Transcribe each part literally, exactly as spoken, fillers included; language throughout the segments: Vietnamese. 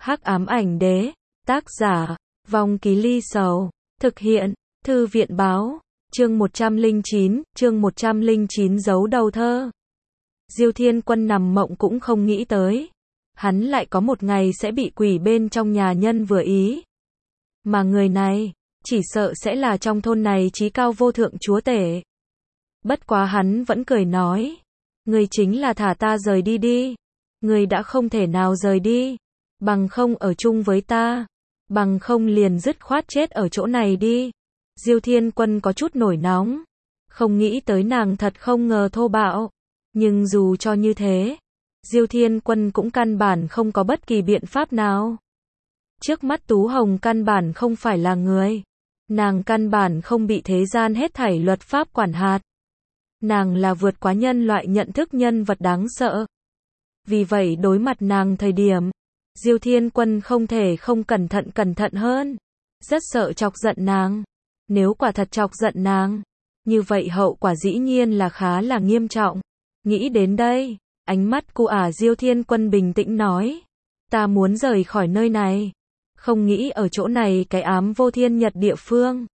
Hắc ám ảnh đế, tác giả, Vong Ký Ly Sầu, thực hiện, Thư viện báo, chương một trăm lẻ chín, chương một trăm lẻ chín giấu đầu thơ. Diêu Thiên Quân nằm mộng cũng không nghĩ tới, hắn lại có một ngày sẽ bị quỷ bên trong nhà nhân vừa ý. Mà người này, chỉ sợ sẽ là trong thôn này chí cao vô thượng chúa tể. Bất quá hắn vẫn cười nói, người chính là thả ta rời đi đi, người đã không thể nào rời đi, bằng không ở chung với ta, bằng không liền dứt khoát chết ở chỗ này đi. Diêu Thiên Quân có chút nổi nóng, không nghĩ tới nàng thật không ngờ thô bạo, nhưng dù cho như thế, Diêu Thiên Quân cũng căn bản không có bất kỳ biện pháp nào. Trước mắt Tú Hồng căn bản không phải là người, nàng căn bản không bị thế gian hết thảy luật pháp quản hạt. Nàng là vượt quá nhân loại nhận thức nhân vật đáng sợ. Vì vậy đối mặt nàng thời điểm, Diêu Thiên Quân không thể không cẩn thận cẩn thận hơn, rất sợ chọc giận nàng. Nếu quả thật chọc giận nàng, như vậy hậu quả dĩ nhiên là khá là nghiêm trọng. Nghĩ đến đây, ánh mắt của ả Diêu Thiên Quân bình tĩnh nói, ta muốn rời khỏi nơi này, không nghĩ ở chỗ này cái ám vô thiên nhật địa phương.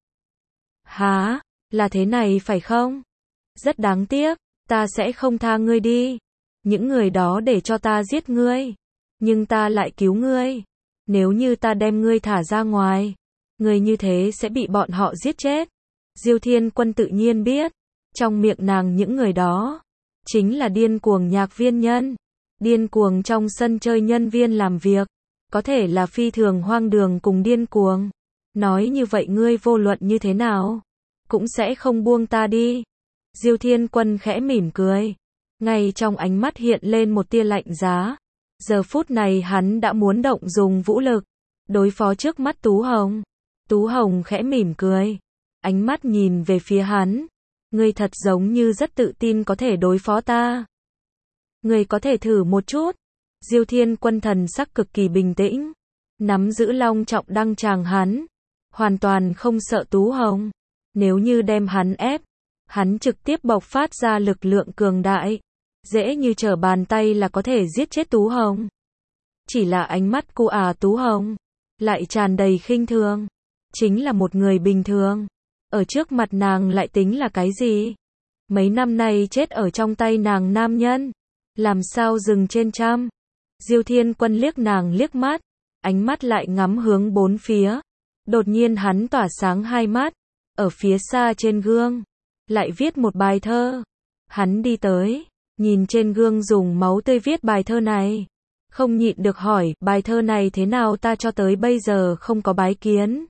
Hả, là thế này phải không? Rất đáng tiếc, ta sẽ không tha ngươi đi. Những người đó để cho ta giết ngươi, nhưng ta lại cứu ngươi. Nếu như ta đem ngươi thả ra ngoài, ngươi như thế sẽ bị bọn họ giết chết. Diêu Thiên Quân tự nhiên biết, trong miệng nàng những người đó, chính là điên cuồng nhạc viên nhân, điên cuồng trong sân chơi nhân viên làm việc, có thể là phi thường hoang đường cùng điên cuồng. Nói như vậy ngươi vô luận như thế nào, cũng sẽ không buông ta đi. Diêu Thiên Quân khẽ mỉm cười, ngay trong ánh mắt hiện lên một tia lạnh giá. Giờ phút này hắn đã muốn động dùng vũ lực, đối phó trước mắt Tú Hồng. Tú Hồng khẽ mỉm cười, ánh mắt nhìn về phía hắn. Ngươi thật giống như rất tự tin có thể đối phó ta. Ngươi có thể thử một chút. Diêu Thiên Quân thần sắc cực kỳ bình tĩnh, nắm giữ long trọng đăng tràng hắn, hoàn toàn không sợ Tú Hồng. Nếu như đem hắn ép, hắn trực tiếp bộc phát ra lực lượng cường đại, dễ như trở bàn tay là có thể giết chết Tú Hồng. Chỉ là ánh mắt của ả Tú Hồng lại tràn đầy khinh thường, chính là một người bình thường, ở trước mặt nàng lại tính là cái gì? Mấy năm nay chết ở trong tay nàng nam nhân, làm sao dừng trên trăm? Diêu Thiên Quân liếc nàng liếc mắt, ánh mắt lại ngắm hướng bốn phía. Đột nhiên hắn tỏa sáng hai mắt, ở phía xa trên gương, lại viết một bài thơ. Hắn đi tới, nhìn trên gương dùng máu tươi viết bài thơ này, không nhịn được hỏi, bài thơ này thế nào ta cho tới bây giờ không có bái kiến?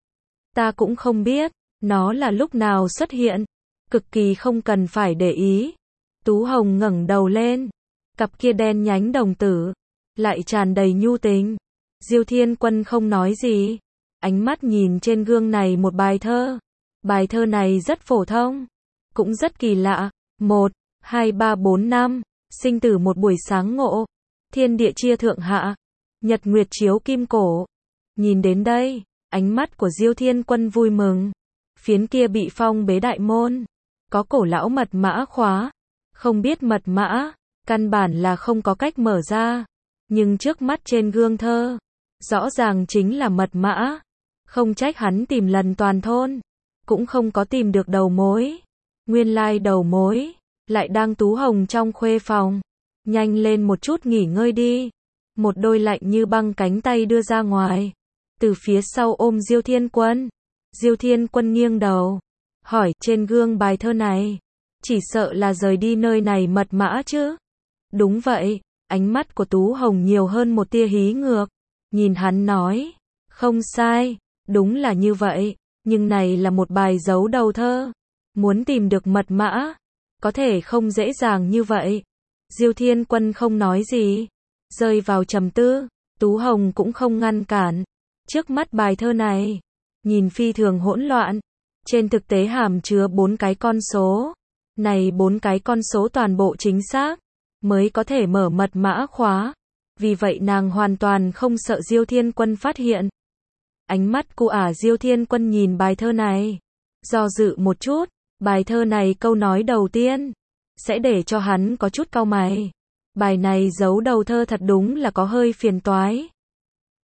Ta cũng không biết, nó là lúc nào xuất hiện, cực kỳ không cần phải để ý. Tú Hồng ngẩng đầu lên, cặp kia đen nhánh đồng tử, lại tràn đầy nhu tình. Diêu Thiên Quân không nói gì, ánh mắt nhìn trên gương này một bài thơ. Bài thơ này rất phổ thông, cũng rất kỳ lạ. Một, hai, ba, bốn, năm, sinh tử một buổi sáng ngộ, thiên địa chia thượng hạ, nhật nguyệt chiếu kim cổ. Nhìn đến đây, ánh mắt của Diêu Thiên Quân vui mừng. Phiến kia bị phong bế đại môn, có cổ lão mật mã khóa, không biết mật mã, căn bản là không có cách mở ra. Nhưng trước mắt trên gương thơ, rõ ràng chính là mật mã. Không trách hắn tìm lần toàn thôn, cũng không có tìm được đầu mối. Nguyên lai đầu mối lại đang Tú Hồng trong khuê phòng. Nhanh lên một chút nghỉ ngơi đi. Một đôi lạnh như băng cánh tay đưa ra ngoài, từ phía sau ôm Diêu Thiên Quân. Diêu Thiên Quân nghiêng đầu, hỏi, trên gương bài thơ này, chỉ sợ là rời đi nơi này mật mã chứ? Đúng vậy. Ánh mắt của Tú Hồng nhiều hơn một tia hí ngược, nhìn hắn nói, không sai, đúng là như vậy, nhưng này là một bài giấu đầu thơ, muốn tìm được mật mã, có thể không dễ dàng như vậy. Diêu Thiên Quân không nói gì, rơi vào trầm tư. Tú Hồng cũng không ngăn cản. Trước mắt bài thơ này, nhìn phi thường hỗn loạn, trên thực tế hàm chứa bốn cái con số. Này bốn cái con số toàn bộ chính xác, mới có thể mở mật mã khóa. Vì vậy nàng hoàn toàn không sợ Diêu Thiên Quân phát hiện. Ánh mắt của ả Diêu Thiên Quân nhìn bài thơ này, do dự một chút. Bài thơ này câu nói đầu tiên sẽ để cho hắn có chút cau mày. Bài này giấu đầu thơ thật đúng là có hơi phiền toái.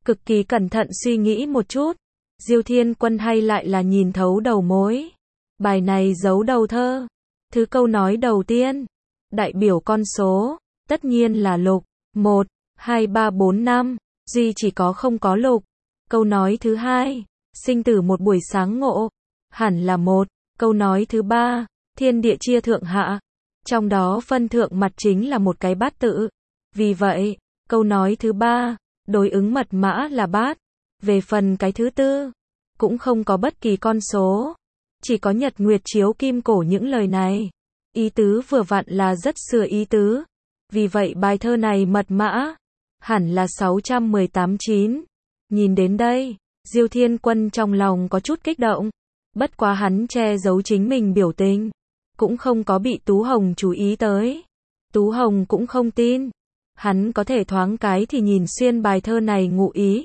cực kỳ cẩn thận suy nghĩ một chút. Diêu Thiên Quân hay lại là nhìn thấu đầu mối. Bài này giấu đầu thơ. Thứ câu nói đầu tiên, đại biểu con số, tất nhiên là lục. một, hai, ba, bốn, năm, duy chỉ có không có lục. Câu nói thứ hai, sinh tử một buổi sáng ngộ, hẳn là một. Câu nói thứ ba, thiên địa chia thượng hạ, trong đó phân thượng mặt chính là một cái bát tự. Vì vậy, câu nói thứ ba, đối ứng mật mã là bát. Về phần cái thứ tư, cũng không có bất kỳ con số, chỉ có nhật nguyệt chiếu kim cổ những lời này. Ý tứ vừa vặn là rất xưa ý tứ. Vì vậy bài thơ này mật mã, hẳn là sáu trăm mười tám chín. Nhìn đến đây, Diêu Thiên Quân trong lòng có chút kích động. Bất quá hắn che giấu chính mình biểu tình, cũng không có bị Tú Hồng chú ý tới. Tú Hồng cũng không tin, hắn có thể thoáng cái thì nhìn xuyên bài thơ này ngụ ý.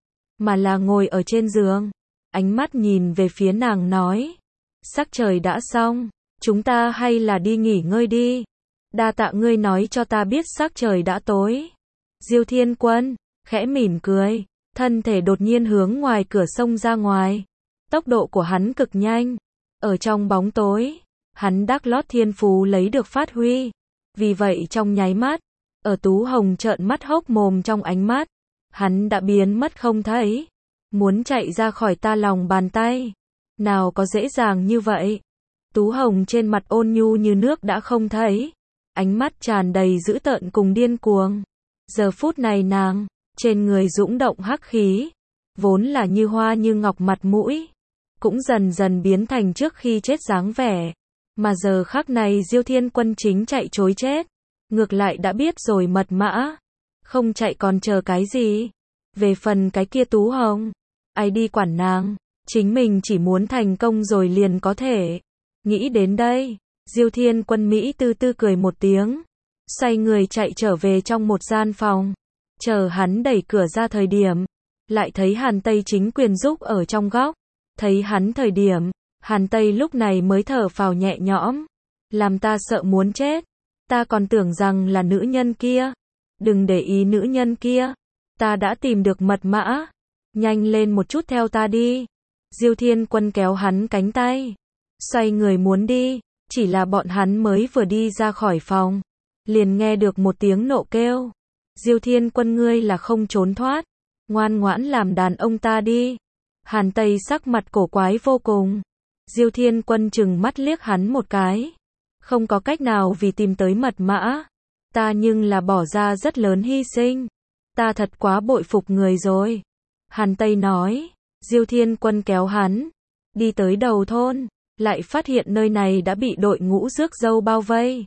Mà là ngồi ở trên giường, ánh mắt nhìn về phía nàng nói. Sắc trời đã xong, chúng ta hay là đi nghỉ ngơi đi. Đa tạ ngươi nói cho ta biết sắc trời đã tối. Diêu Thiên Quân, khẽ mỉm cười, thân thể đột nhiên hướng ngoài cửa sông ra ngoài. Tốc độ của hắn cực nhanh. Ở trong bóng tối, hắn đắc lót thiên phú lấy được phát huy. Vì vậy trong nháy mắt, ở Tú Hồng trợn mắt hốc mồm trong ánh mắt, hắn đã biến mất không thấy. Muốn chạy ra khỏi ta lòng bàn tay, nào có dễ dàng như vậy. Tú Hồng trên mặt ôn nhu như nước đã không thấy, ánh mắt tràn đầy dữ tợn cùng điên cuồng. Giờ phút này nàng, trên người dũng động hắc khí, vốn là như hoa như ngọc mặt mũi, cũng dần dần biến thành trước khi chết dáng vẻ. Mà giờ khắc này Diêu Thiên Quân chính chạy trối chết, ngược lại đã biết rồi mật mã, không chạy còn chờ cái gì. Về phần cái kia Tú Hồng, ai đi quản nàng, chính mình chỉ muốn thành công rồi liền có thể. Nghĩ đến đây, Diêu Thiên Quân Mỹ tư tư cười một tiếng, xoay người chạy trở về trong một gian phòng. Chờ hắn đẩy cửa ra thời điểm, lại thấy Hàn Tây chính quyền giúp ở trong góc. Thấy hắn thời điểm, Hàn Tây lúc này mới thở phào nhẹ nhõm. Làm ta sợ muốn chết, ta còn tưởng rằng là nữ nhân kia. Đừng để ý nữ nhân kia, ta đã tìm được mật mã. Nhanh lên một chút theo ta đi. Diêu Thiên Quân kéo hắn cánh tay, xoay người muốn đi, chỉ là bọn hắn mới vừa đi ra khỏi phòng, liền nghe được một tiếng nộ kêu. Diêu Thiên Quân ngươi là không trốn thoát, ngoan ngoãn làm đàn ông ta đi. Hàn Tây sắc mặt cổ quái vô cùng. Diêu Thiên Quân chừng mắt liếc hắn một cái. Không có cách nào vì tìm tới mật mã, ta nhưng là bỏ ra rất lớn hy sinh. Ta thật quá bội phục người rồi. Hàn Tây nói. Diêu Thiên Quân kéo hắn, đi tới đầu thôn, lại phát hiện nơi này đã bị đội ngũ rước dâu bao vây.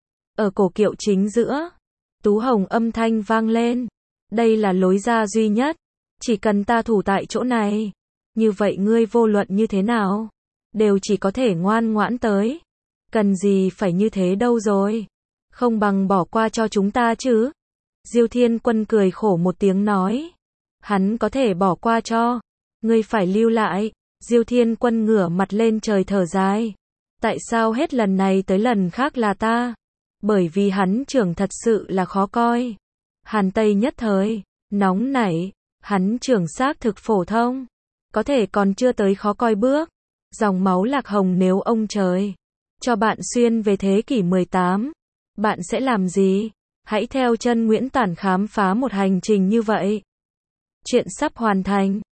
Ở cổ kiệu chính giữa, Tú Hồng âm thanh vang lên. Đây là lối ra duy nhất, chỉ cần ta thủ tại chỗ này, như vậy ngươi vô luận như thế nào, đều chỉ có thể ngoan ngoãn tới. Cần gì phải như thế đâu rồi, không bằng bỏ qua cho chúng ta chứ. Diêu Thiên Quân cười khổ một tiếng nói. Hắn có thể bỏ qua cho, ngươi phải lưu lại. Diêu Thiên Quân ngửa mặt lên trời thở dài. Tại sao hết lần này tới lần khác là ta? Bởi vì hắn trưởng thật sự là khó coi. Hàn Tây nhất thời nóng nảy, hắn trưởng xác thực phổ thông, có thể còn chưa tới khó coi bước. Dòng máu lạc hồng nếu ông trời cho bạn xuyên về thế kỷ mười tám, bạn sẽ làm gì? Hãy theo chân Nguyễn Tản khám phá một hành trình như vậy. Chuyện sắp hoàn thành.